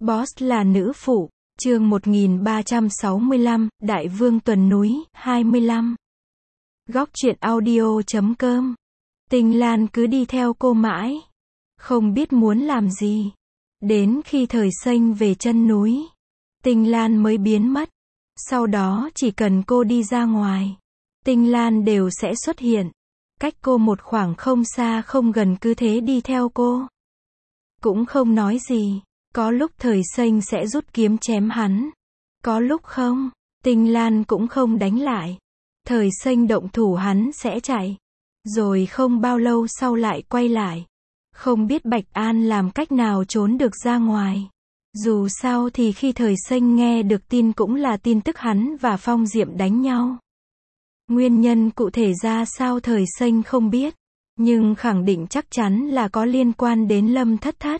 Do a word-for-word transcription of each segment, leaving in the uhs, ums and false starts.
Boss là nữ phụ, chương một nghìn ba trăm sáu mươi lăm, Đại Vương Tuần Núi, hai mươi lăm. Góc truyện audio chấm com. Tình Lan cứ đi theo cô mãi, không biết muốn làm gì. Đến khi Thời Xanh về chân núi, Tình Lan mới biến mất. Sau đó chỉ cần cô đi ra ngoài, Tình Lan đều sẽ xuất hiện. Cách cô một khoảng không xa không gần, cứ thế đi theo cô. Cũng không nói gì. Có lúc Thời Xanh sẽ rút kiếm chém hắn, có lúc không. Tình Lan cũng không đánh lại. Thời Xanh động thủ hắn sẽ chạy, rồi không bao lâu sau lại quay lại. Không biết Bạch An làm cách nào trốn được ra ngoài. Dù sao thì khi Thời Xanh nghe được tin cũng là tin tức hắn và Phong Diệm đánh nhau. Nguyên nhân cụ thể ra sao Thời Xanh không biết, nhưng khẳng định chắc chắn là có liên quan đến Lâm Thất Thất.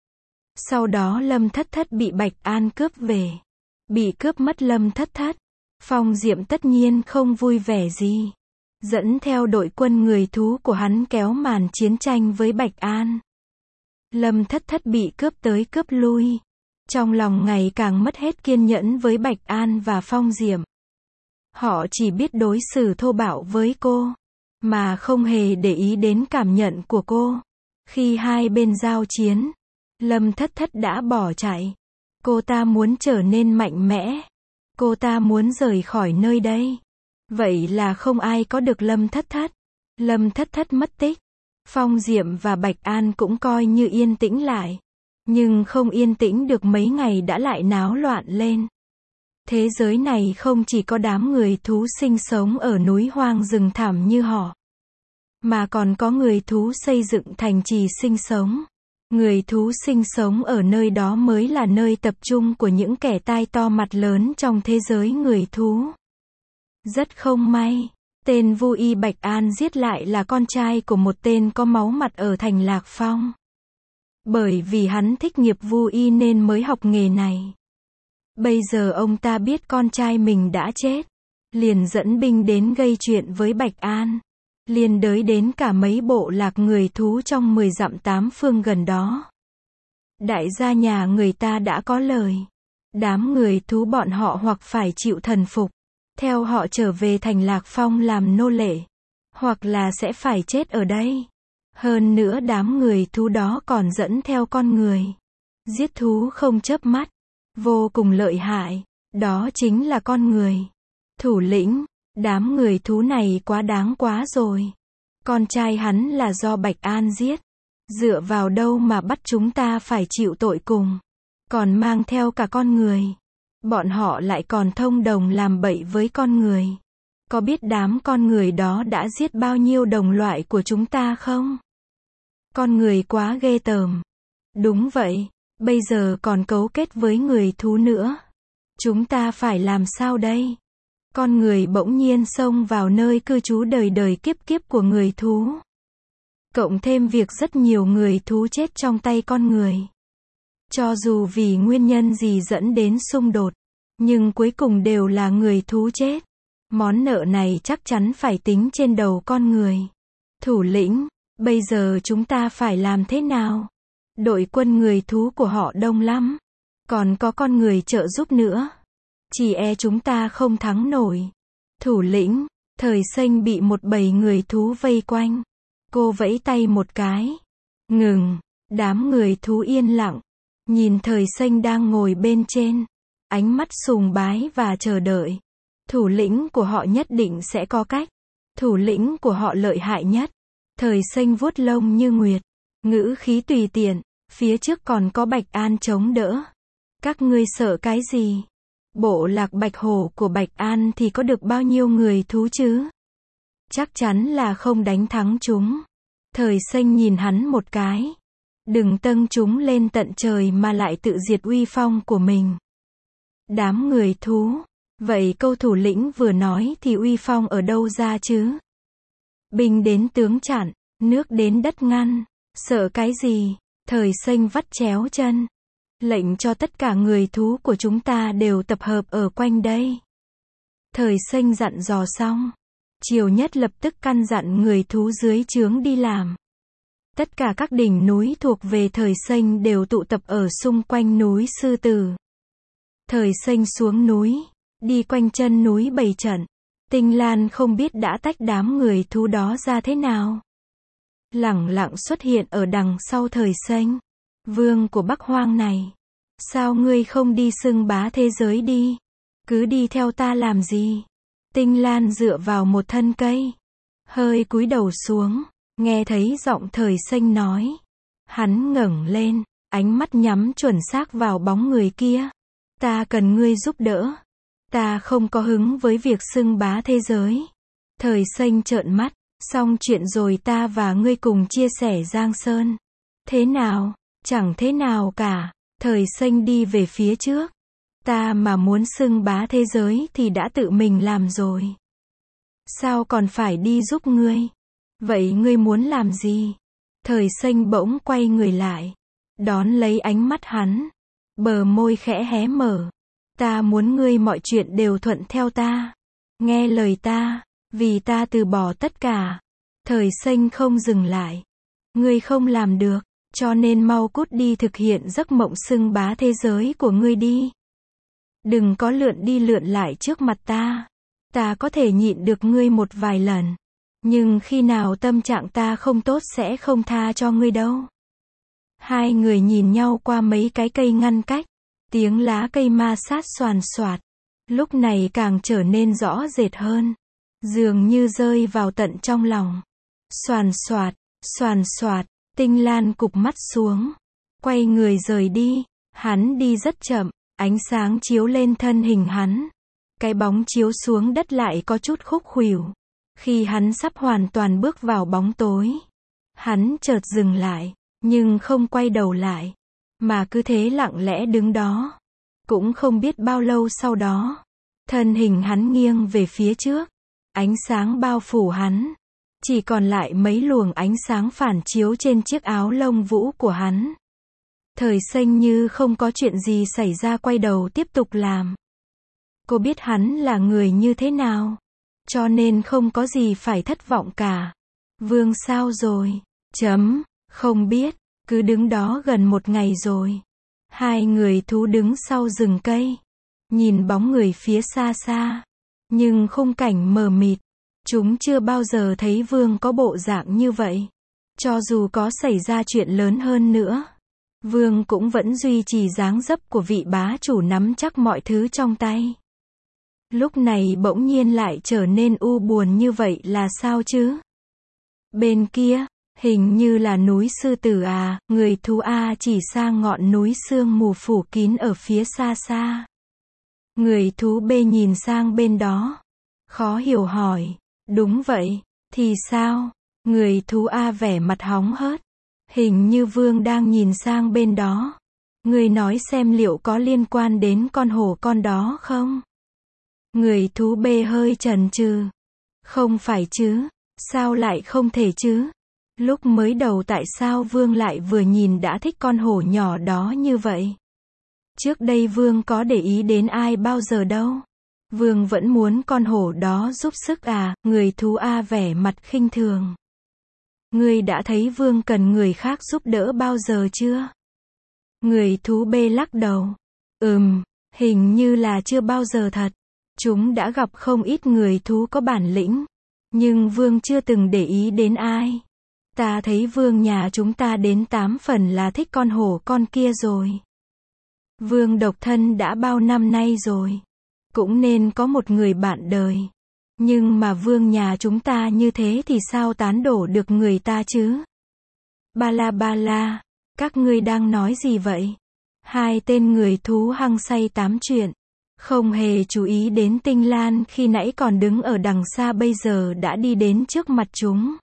Sau đó Lâm Thất Thất bị Bạch An cướp về. Bị cướp mất Lâm Thất Thất, Phong Diệm tất nhiên không vui vẻ gì. Dẫn theo đội quân người thú của hắn kéo màn chiến tranh với Bạch An. Lâm Thất Thất bị cướp tới cướp lui. Trong lòng ngày càng mất hết kiên nhẫn với Bạch An và Phong Diệm. Họ chỉ biết đối xử thô bạo với cô, mà không hề để ý đến cảm nhận của cô. Khi hai bên giao chiến, Lâm Thất Thất đã bỏ chạy. Cô ta muốn trở nên mạnh mẽ. Cô ta muốn rời khỏi nơi đây. Vậy là không ai có được Lâm Thất Thất. Lâm Thất Thất mất tích. Phong Diệm và Bạch An cũng coi như yên tĩnh lại. Nhưng không yên tĩnh được mấy ngày đã lại náo loạn lên. Thế giới này không chỉ có đám người thú sinh sống ở núi hoang rừng thẳm như họ, mà còn có người thú xây dựng thành trì sinh sống. Người thú sinh sống ở nơi đó mới là nơi tập trung của những kẻ tai to mặt lớn trong thế giới người thú. Rất không may, tên Vu Y Bạch An giết lại là con trai của một tên có máu mặt ở thành Lạc Phong. Bởi vì hắn thích nghiệp Vu Y nên mới học nghề này. Bây giờ ông ta biết con trai mình đã chết, liền dẫn binh đến gây chuyện với Bạch An. Liên đới đến cả mấy bộ lạc người thú trong mười dặm tám phương gần đó. Đại gia nhà người ta đã có lời. Đám người thú bọn họ hoặc phải chịu thần phục, theo họ trở về thành Lạc Phong làm nô lệ, hoặc là sẽ phải chết ở đây. Hơn nữa đám người thú đó còn dẫn theo con người. Giết thú không chớp mắt, vô cùng lợi hại. Đó chính là con người. Thủ lĩnh, đám người thú này quá đáng quá rồi. Con trai hắn là do Bạch An giết. Dựa vào đâu mà bắt chúng ta phải chịu tội cùng. Còn mang theo cả con người. Bọn họ lại còn thông đồng làm bậy với con người. Có biết đám con người đó đã giết bao nhiêu đồng loại của chúng ta không? Con người quá ghê tởm. Đúng vậy, bây giờ còn cấu kết với người thú nữa. Chúng ta phải làm sao đây? Con người bỗng nhiên xông vào nơi cư trú đời đời kiếp kiếp của người thú. Cộng thêm việc rất nhiều người thú chết trong tay con người. Cho dù vì nguyên nhân gì dẫn đến xung đột, nhưng cuối cùng đều là người thú chết. Món nợ này chắc chắn phải tính trên đầu con người. Thủ lĩnh, bây giờ chúng ta phải làm thế nào? Đội quân người thú của họ đông lắm. Còn có con người trợ giúp nữa. Chỉ e chúng ta không thắng nổi. Thủ lĩnh, Thời Xanh bị một bầy người thú vây quanh. Cô vẫy tay một cái. Ngừng. Đám người thú yên lặng. Nhìn Thời Xanh đang ngồi bên trên. Ánh mắt sùng bái và chờ đợi. Thủ lĩnh của họ nhất định sẽ có cách. Thủ lĩnh của họ lợi hại nhất. Thời Xanh vuốt lông như nguyệt. Ngữ khí tùy tiện. Phía trước còn có Bạch An chống đỡ. Các ngươi sợ cái gì? Bộ lạc Bạch Hổ của Bạch An thì có được bao nhiêu người thú chứ? Chắc chắn là không đánh thắng chúng. Thời Xanh nhìn hắn một cái. Đừng tâng chúng lên tận trời mà lại tự diệt uy phong của mình. Đám người thú. Vậy câu thủ lĩnh vừa nói thì uy phong ở đâu ra chứ? Binh đến tướng chặn, nước đến đất ngăn. Sợ cái gì? Thời Xanh vắt chéo chân. Lệnh cho tất cả người thú của chúng ta đều tập hợp ở quanh đây. Thời Xanh dặn dò xong, Triều Nhất lập tức căn dặn người thú dưới trướng đi làm. Tất cả các đỉnh núi thuộc về Thời Xanh đều tụ tập ở xung quanh núi Sư Tử. Thời Xanh xuống núi, đi quanh chân núi bảy trận. Tinh Lan không biết đã tách đám người thú đó ra thế nào. Lẳng lặng xuất hiện ở đằng sau Thời Xanh. Vương của Bắc Hoang này. Sao ngươi không đi xưng bá thế giới đi? Cứ đi theo ta làm gì? Tinh Lan dựa vào một thân cây. Hơi cúi đầu xuống. Nghe thấy giọng Thời Xanh nói. Hắn ngẩng lên. Ánh mắt nhắm chuẩn xác vào bóng người kia. Ta cần ngươi giúp đỡ. Ta không có hứng với việc xưng bá thế giới. Thời Xanh trợn mắt. Xong chuyện rồi ta và ngươi cùng chia sẻ Giang Sơn. Thế nào? Chẳng thế nào cả. Thời Xanh đi về phía trước. Ta mà muốn xưng bá thế giới thì đã tự mình làm rồi. Sao còn phải đi giúp ngươi? Vậy ngươi muốn làm gì? Thời Xanh bỗng quay người lại. Đón lấy ánh mắt hắn. Bờ môi khẽ hé mở. Ta muốn ngươi mọi chuyện đều thuận theo ta. Nghe lời ta. Vì ta từ bỏ tất cả. Thời Xanh không dừng lại. Ngươi không làm được. Cho nên mau cút đi thực hiện giấc mộng xưng bá thế giới của ngươi đi. Đừng có lượn đi lượn lại trước mặt ta. Ta có thể nhịn được ngươi một vài lần. Nhưng khi nào tâm trạng ta không tốt sẽ không tha cho ngươi đâu. Hai người nhìn nhau qua mấy cái cây ngăn cách. Tiếng lá cây ma sát xoàn xoạt. Lúc này càng trở nên rõ rệt hơn. Dường như rơi vào tận trong lòng. Xoàn xoạt, xoàn xoạt. Tinh Lan cụp mắt xuống. Quay người rời đi. Hắn đi rất chậm. Ánh sáng chiếu lên thân hình hắn. Cái bóng chiếu xuống đất lại có chút khúc khuỷu. Khi hắn sắp hoàn toàn bước vào bóng tối. Hắn chợt dừng lại. Nhưng không quay đầu lại. Mà cứ thế lặng lẽ đứng đó. Cũng không biết bao lâu sau đó. Thân hình hắn nghiêng về phía trước. Ánh sáng bao phủ hắn. Chỉ còn lại mấy luồng ánh sáng phản chiếu trên chiếc áo lông vũ của hắn. Thời Xanh như không có chuyện gì xảy ra quay đầu tiếp tục làm. Cô biết hắn là người như thế nào. Cho nên không có gì phải thất vọng cả. Vương sao rồi? Chấm. Không biết. Cứ đứng đó gần một ngày rồi. Hai người thú đứng sau rừng cây. Nhìn bóng người phía xa xa. Nhưng khung cảnh mờ mịt. Chúng chưa bao giờ thấy Vương có bộ dạng như vậy. Cho dù có xảy ra chuyện lớn hơn nữa. Vương cũng vẫn duy trì dáng dấp của vị bá chủ nắm chắc mọi thứ trong tay. Lúc này bỗng nhiên lại trở nên u buồn như vậy là sao chứ? Bên kia, hình như là núi Sư Tử à, người thú A chỉ sang ngọn núi sương mù phủ kín ở phía xa xa. Người thú B nhìn sang bên đó. Khó hiểu hỏi. Đúng vậy, thì sao? Người thú A vẻ mặt hóng hớt. Hình như Vương đang nhìn sang bên đó. Người nói xem liệu có liên quan đến con hổ con đó không? Người thú B hơi chần chừ. Không phải chứ, sao lại không thể chứ? Lúc mới đầu tại sao Vương lại vừa nhìn đã thích con hổ nhỏ đó như vậy? Trước đây Vương có để ý đến ai bao giờ đâu. Vương vẫn muốn con hổ đó giúp sức à, người thú A vẻ mặt khinh thường. Ngươi đã thấy Vương cần người khác giúp đỡ bao giờ chưa? Người thú B lắc đầu. Ừm, hình như là chưa bao giờ thật. Chúng đã gặp không ít người thú có bản lĩnh. Nhưng Vương chưa từng để ý đến ai. Ta thấy Vương nhà chúng ta đến tám phần là thích con hổ con kia rồi. Vương độc thân đã bao năm nay rồi. Cũng nên có một người bạn đời. Nhưng mà Vương nhà chúng ta như thế thì sao tán đổ được người ta chứ? Ba la ba la, các ngươi đang nói gì vậy? Hai tên người thú hăng say tám chuyện. Không hề chú ý đến Tinh Lan khi nãy còn đứng ở đằng xa bây giờ đã đi đến trước mặt chúng.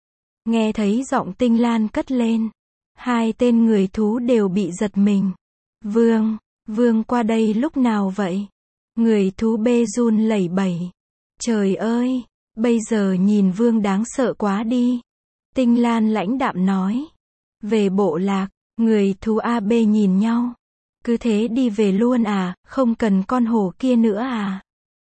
Nghe thấy giọng Tinh Lan cất lên. Hai tên người thú đều bị giật mình. Vương, Vương qua đây lúc nào vậy? Người thú B run lẩy bẩy. Trời ơi, bây giờ nhìn Vương đáng sợ quá đi. Tinh Lan lãnh đạm nói. Về bộ lạc, người thú A B nhìn nhau. Cứ thế đi về luôn à, không cần con hổ kia nữa à?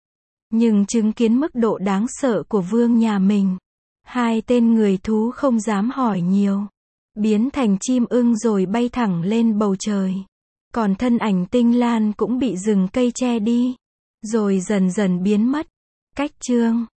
Nhưng chứng kiến mức độ đáng sợ của Vương nhà mình. Hai tên người thú không dám hỏi nhiều. biến thành chim ưng rồi bay thẳng lên bầu trời. Còn thân ảnh Tinh Lan cũng bị rừng cây che đi, rồi dần dần biến mất. Cách chương